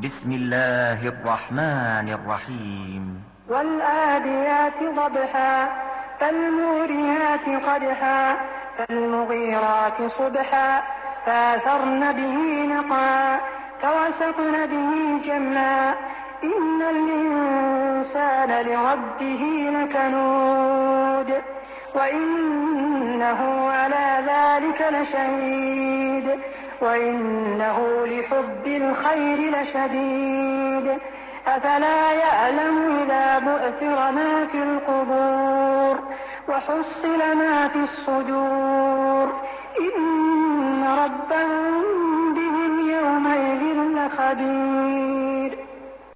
بسم الله الرحمن الرحيم والآديات ضبحا فالموريات قدحا فالمغيرات صبحا فأثرن به نقعا فوسطن به جمعا إن الإنسان لربه لكنود وإنه على ذلك لشهيد وإنه لحب الخير لشديد أفلا يعلم إذا بؤثر ما في القبور وحصل ما في الصدور إن ربهم بهم يومئذ لخبير.